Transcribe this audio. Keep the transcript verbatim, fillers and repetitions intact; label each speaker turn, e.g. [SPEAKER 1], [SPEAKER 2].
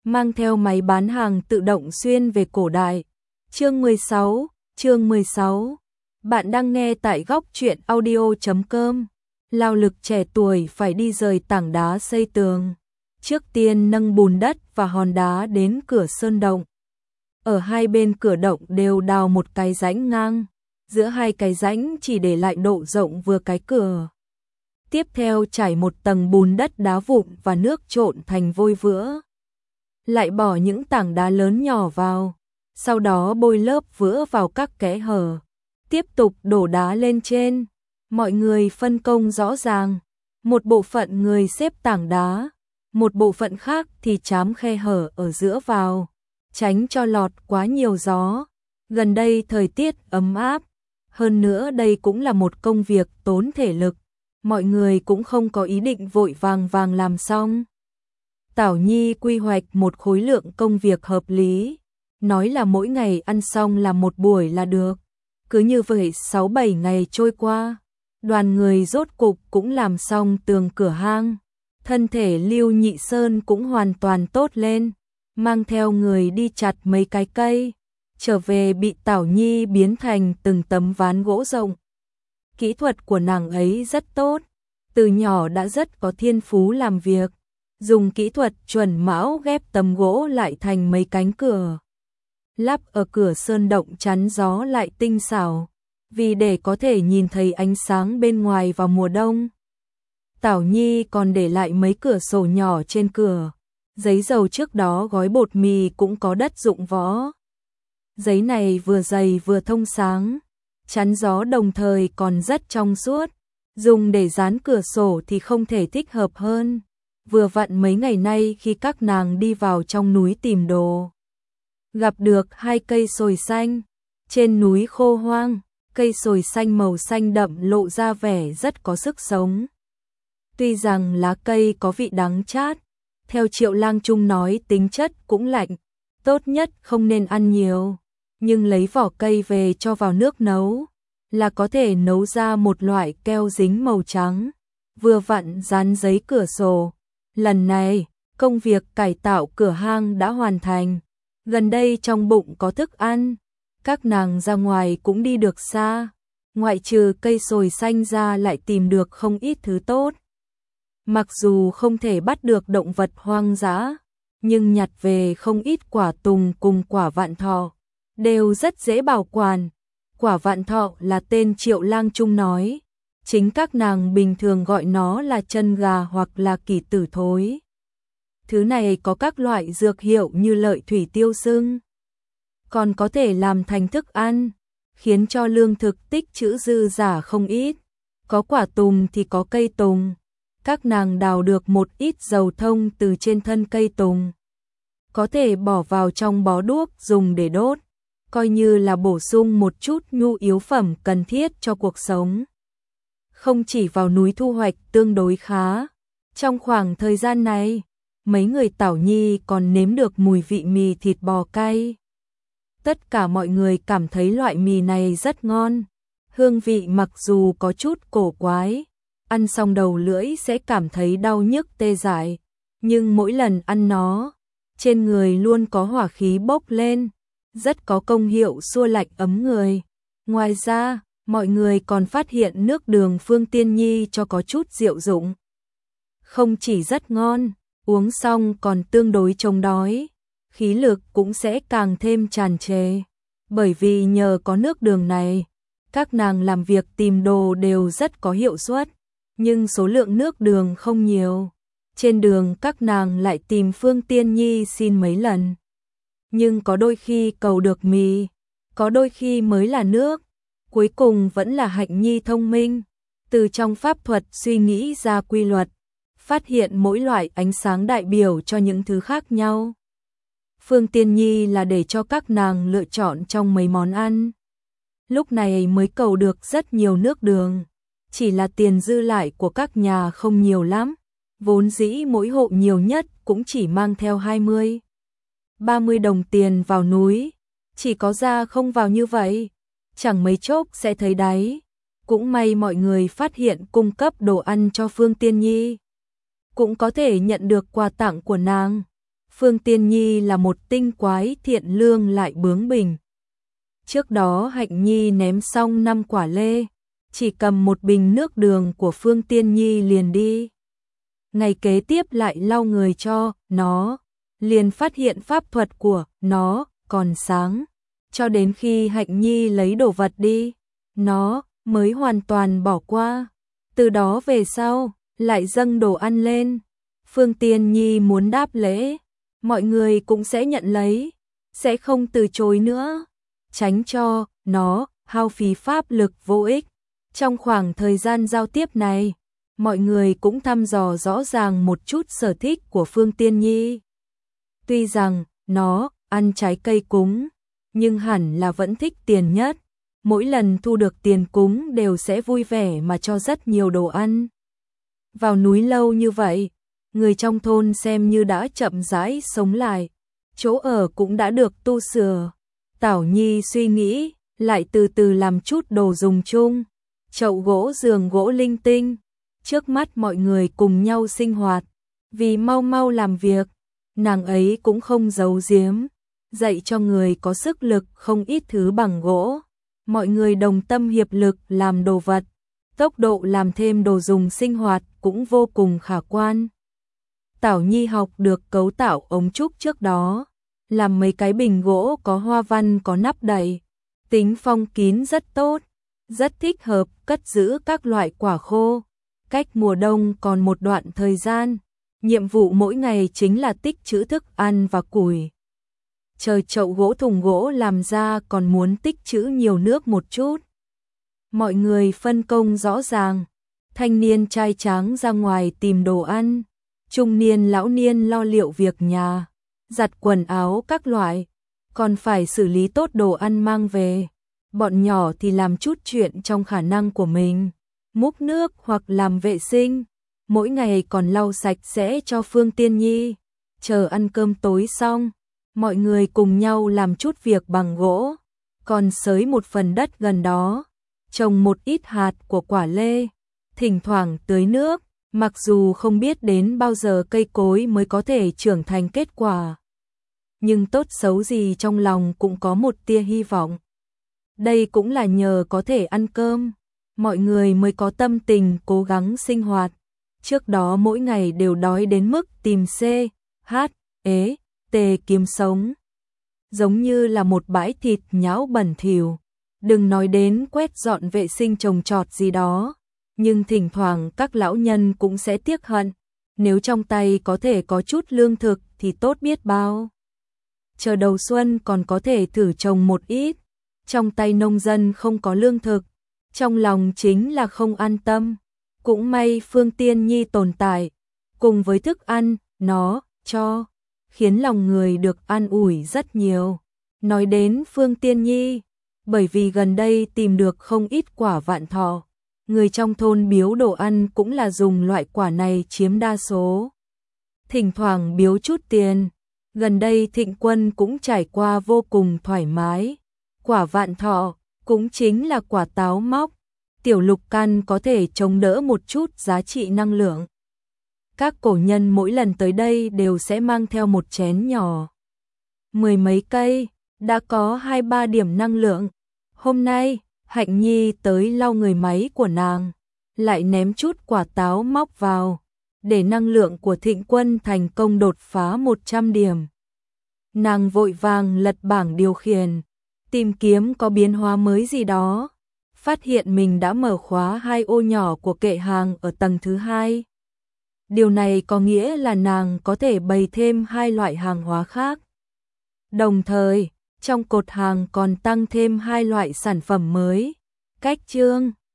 [SPEAKER 1] mang theo máy bán hàng tự động xuyên về cổ đại. Chương mười sáu, chương mười sáu. Bạn đang nghe tại góc truyện audio chấm com. Lao lực trẻ tuổi phải đi rời tảng đá xây tường. Trước tiên nâng bùn đất và hòn đá đến cửa sơn động. Ở hai bên cửa động đều đào một cái rãnh ngang, giữa hai cái rãnh chỉ để lại độ rộng vừa cái cửa. Tiếp theo trải một tầng bùn đất đá vụn và nước trộn thành vôi vữa. Lại bỏ những tảng đá lớn nhỏ vào, sau đó bôi lớp vữa vào các kẽ hở. Tiếp tục đổ đá lên trên. Mọi người phân công rõ ràng, một bộ phận người xếp tảng đá, một bộ phận khác thì trám khe hở ở giữa vào, tránh cho lọt quá nhiều gió. Gần đây thời tiết ấm áp, hơn nữa đây cũng là một công việc tốn thể lực, mọi người cũng không có ý định vội vàng vàng làm xong. Tảo Nhi quy hoạch một khối lượng công việc hợp lý, nói là mỗi ngày ăn xong làm một buổi là được. Cứ như vậy sáu bảy ngày trôi qua, đoàn người rốt cục cũng làm xong tường cửa hang. Thân thể Lưu Nhị Sơn cũng hoàn toàn tốt lên, mang theo người đi chặt mấy cái cây, trở về bị Tảo Nhi biến thành từng tấm ván gỗ rộng. Kỹ thuật của nàng ấy rất tốt, từ nhỏ đã rất có thiên phú làm việc, dùng kỹ thuật chuẩn mão ghép tấm gỗ lại thành mấy cánh cửa. Lắp ở cửa sơn động chắn gió lại tinh xảo, vì để có thể nhìn thấy ánh sáng bên ngoài vào mùa đông. Tảo Nhi còn để lại mấy cửa sổ nhỏ trên cửa, giấy dầu trước đó gói bột mì cũng có đất dụng võ. Giấy này vừa dày vừa thông sáng, chắn gió đồng thời còn rất trong suốt, dùng để dán cửa sổ thì không thể thích hợp hơn. Vừa vặn mấy ngày nay khi các nàng đi vào trong núi tìm đồ, gặp được hai cây sồi xanh, trên núi khô hoang, cây sồi xanh màu xanh đậm lộ ra vẻ rất có sức sống. Tuy rằng lá cây có vị đắng chát, theo Triệu Lang Trung nói tính chất cũng lạnh, tốt nhất không nên ăn nhiều, nhưng lấy vỏ cây về cho vào nước nấu, là có thể nấu ra một loại keo dính màu trắng, vừa vặn dán giấy cửa sổ. Lần này, công việc cải tạo cửa hang đã hoàn thành, gần đây trong bụng có thức ăn, các nàng ra ngoài cũng đi được xa, ngoại trừ cây sồi xanh ra lại tìm được không ít thứ tốt. Mặc dù không thể bắt được động vật hoang dã, nhưng nhặt về không ít quả tùng cùng quả vạn thọ, đều rất dễ bảo quản. Quả vạn thọ là tên Triệu Lang Trung nói, chính các nàng bình thường gọi nó là chân gà hoặc là kỷ tử thối. Thứ này có các loại dược hiệu như lợi thủy tiêu xưng, còn có thể làm thành thức ăn, khiến cho lương thực tích trữ dư giả không ít. Có quả tùng thì có cây tùng, các nàng đào được một ít dầu thông từ trên thân cây tùng, có thể bỏ vào trong bó đuốc dùng để đốt, coi như là bổ sung một chút nhu yếu phẩm cần thiết cho cuộc sống. Không chỉ vào núi thu hoạch tương đối khá, trong khoảng thời gian này, mấy người Tảo Nhi còn nếm được mùi vị mì thịt bò cay. Tất cả mọi người cảm thấy loại mì này rất ngon, hương vị mặc dù có chút cổ quái, ăn xong đầu lưỡi sẽ cảm thấy đau nhức tê dại, nhưng mỗi lần ăn nó, trên người luôn có hỏa khí bốc lên, rất có công hiệu xua lạnh ấm người. Ngoài ra, mọi người còn phát hiện nước đường Phương Tiên Nhi cho có chút diệu dụng. Không chỉ rất ngon, uống xong còn tương đối chống đói, khí lực cũng sẽ càng thêm tràn trề. Bởi vì nhờ có nước đường này, các nàng làm việc tìm đồ đều rất có hiệu suất, nhưng số lượng nước đường không nhiều. Trên đường các nàng lại tìm Phương Tiên Nhi xin mấy lần. Nhưng có đôi khi cầu được mì, có đôi khi mới là nước. Cuối cùng vẫn là Hạnh Nhi thông minh, từ trong pháp thuật suy nghĩ ra quy luật, phát hiện mỗi loại ánh sáng đại biểu cho những thứ khác nhau. Phương Tiên Nhi là để cho các nàng lựa chọn trong mấy món ăn. Lúc này mới cầu được rất nhiều nước đường, chỉ là tiền dư lại của các nhà không nhiều lắm, vốn dĩ mỗi hộ nhiều nhất cũng chỉ mang theo hai mươi, ba mươi đồng tiền vào núi, chỉ có ra không vào như vậy, chẳng mấy chốc sẽ thấy đáy. Cũng may mọi người phát hiện cung cấp đồ ăn cho Phương Tiên Nhi, cũng có thể nhận được quà tặng của nàng. Phương Tiên Nhi là một tinh quái thiện lương lại bướng bỉnh. Trước đó Hạnh Nhi ném xong năm quả lê, chỉ cầm một bình nước đường của Phương Tiên Nhi liền đi. Ngày kế tiếp lại lau người cho nó, liền phát hiện pháp thuật của nó còn sáng. Cho đến khi Hạnh Nhi lấy đồ vật đi, nó mới hoàn toàn bỏ qua. Từ đó về sau, lại dâng đồ ăn lên. Phương Tiên Nhi muốn đáp lễ, mọi người cũng sẽ nhận lấy, sẽ không từ chối nữa, tránh cho nó hao phí pháp lực vô ích. Trong khoảng thời gian giao tiếp này, mọi người cũng thăm dò rõ ràng một chút sở thích của Phương Tiên Nhi. Tuy rằng nó ăn trái cây cúng, nhưng hẳn là vẫn thích tiền nhất. Mỗi lần thu được tiền cúng đều sẽ vui vẻ mà cho rất nhiều đồ ăn. Vào núi lâu như vậy, người trong thôn xem như đã chậm rãi sống lại, chỗ ở cũng đã được tu sửa. Tảo Nhi suy nghĩ, lại từ từ làm chút đồ dùng chung, chậu gỗ, giường gỗ linh tinh. Trước mắt mọi người cùng nhau sinh hoạt, vì mau mau làm việc, nàng ấy cũng không giấu giếm, dạy cho người có sức lực không ít thứ bằng gỗ. Mọi người đồng tâm hiệp lực làm đồ vật, tốc độ làm thêm đồ dùng sinh hoạt cũng vô cùng khả quan. Tảo Nhi học được cấu tạo ống trúc trước đó, làm mấy cái bình gỗ có hoa văn có nắp đậy, tính phong kín rất tốt, rất thích hợp cất giữ các loại quả khô. Cách mùa đông còn một đoạn thời gian, nhiệm vụ mỗi ngày chính là tích trữ thức ăn và củi. Chờ chậu gỗ thùng gỗ làm ra còn muốn tích trữ nhiều nước một chút. Mọi người phân công rõ ràng, thanh niên trai tráng ra ngoài tìm đồ ăn, trung niên lão niên lo liệu việc nhà, giặt quần áo các loại, còn phải xử lý tốt đồ ăn mang về. Bọn nhỏ thì làm chút chuyện trong khả năng của mình, múc nước hoặc làm vệ sinh, mỗi ngày còn lau sạch sẽ cho Phương Tiên Nhi. Chờ ăn cơm tối xong, mọi người cùng nhau làm chút việc bằng gỗ, còn xới một phần đất gần đó, trồng một ít hạt của quả lê, thỉnh thoảng tưới nước, mặc dù không biết đến bao giờ cây cối mới có thể trưởng thành kết quả. Nhưng tốt xấu gì trong lòng cũng có một tia hy vọng. Đây cũng là nhờ có thể ăn cơm, mọi người mới có tâm tình cố gắng sinh hoạt. Trước đó mỗi ngày đều đói đến mức tìm C, H, ế, T kiếm sống. Giống như là một bãi thịt nhão bẩn thỉu. Đừng nói đến quét dọn vệ sinh trồng trọt gì đó. Nhưng thỉnh thoảng các lão nhân cũng sẽ tiếc hận. Nếu trong tay có thể có chút lương thực thì tốt biết bao. Chờ đầu xuân còn có thể thử trồng một ít. Trong tay nông dân không có lương thực, trong lòng chính là không an tâm. Cũng may Phương Tiên Nhi tồn tại, cùng với thức ăn, nó, cho, khiến lòng người được an ủi rất nhiều. Nói đến Phương Tiên Nhi, bởi vì gần đây tìm được không ít quả vạn thọ, người trong thôn biếu đồ ăn cũng là dùng loại quả này chiếm đa số. Thỉnh thoảng biếu chút tiền, gần đây Thịnh Quân cũng trải qua vô cùng thoải mái. Quả vạn thọ cũng chính là quả táo móc, tiểu lục căn có thể chống đỡ một chút giá trị năng lượng. Các cổ nhân mỗi lần tới đây đều sẽ mang theo một chén nhỏ. Mười mấy cây, đã có hai ba điểm năng lượng. Hôm nay, Hạnh Nhi tới lau người máy của nàng, lại ném chút quả táo móc vào, để năng lượng của Thịnh Quân thành công đột phá một trăm điểm. Nàng vội vàng lật bảng điều khiển, tìm kiếm có biến hóa mới gì đó, phát hiện mình đã mở khóa hai ô nhỏ của kệ hàng ở tầng thứ hai. Điều này có nghĩa là nàng có thể bày thêm hai loại hàng hóa khác. Đồng thời, trong cột hàng còn tăng thêm hai loại sản phẩm mới, cách chương.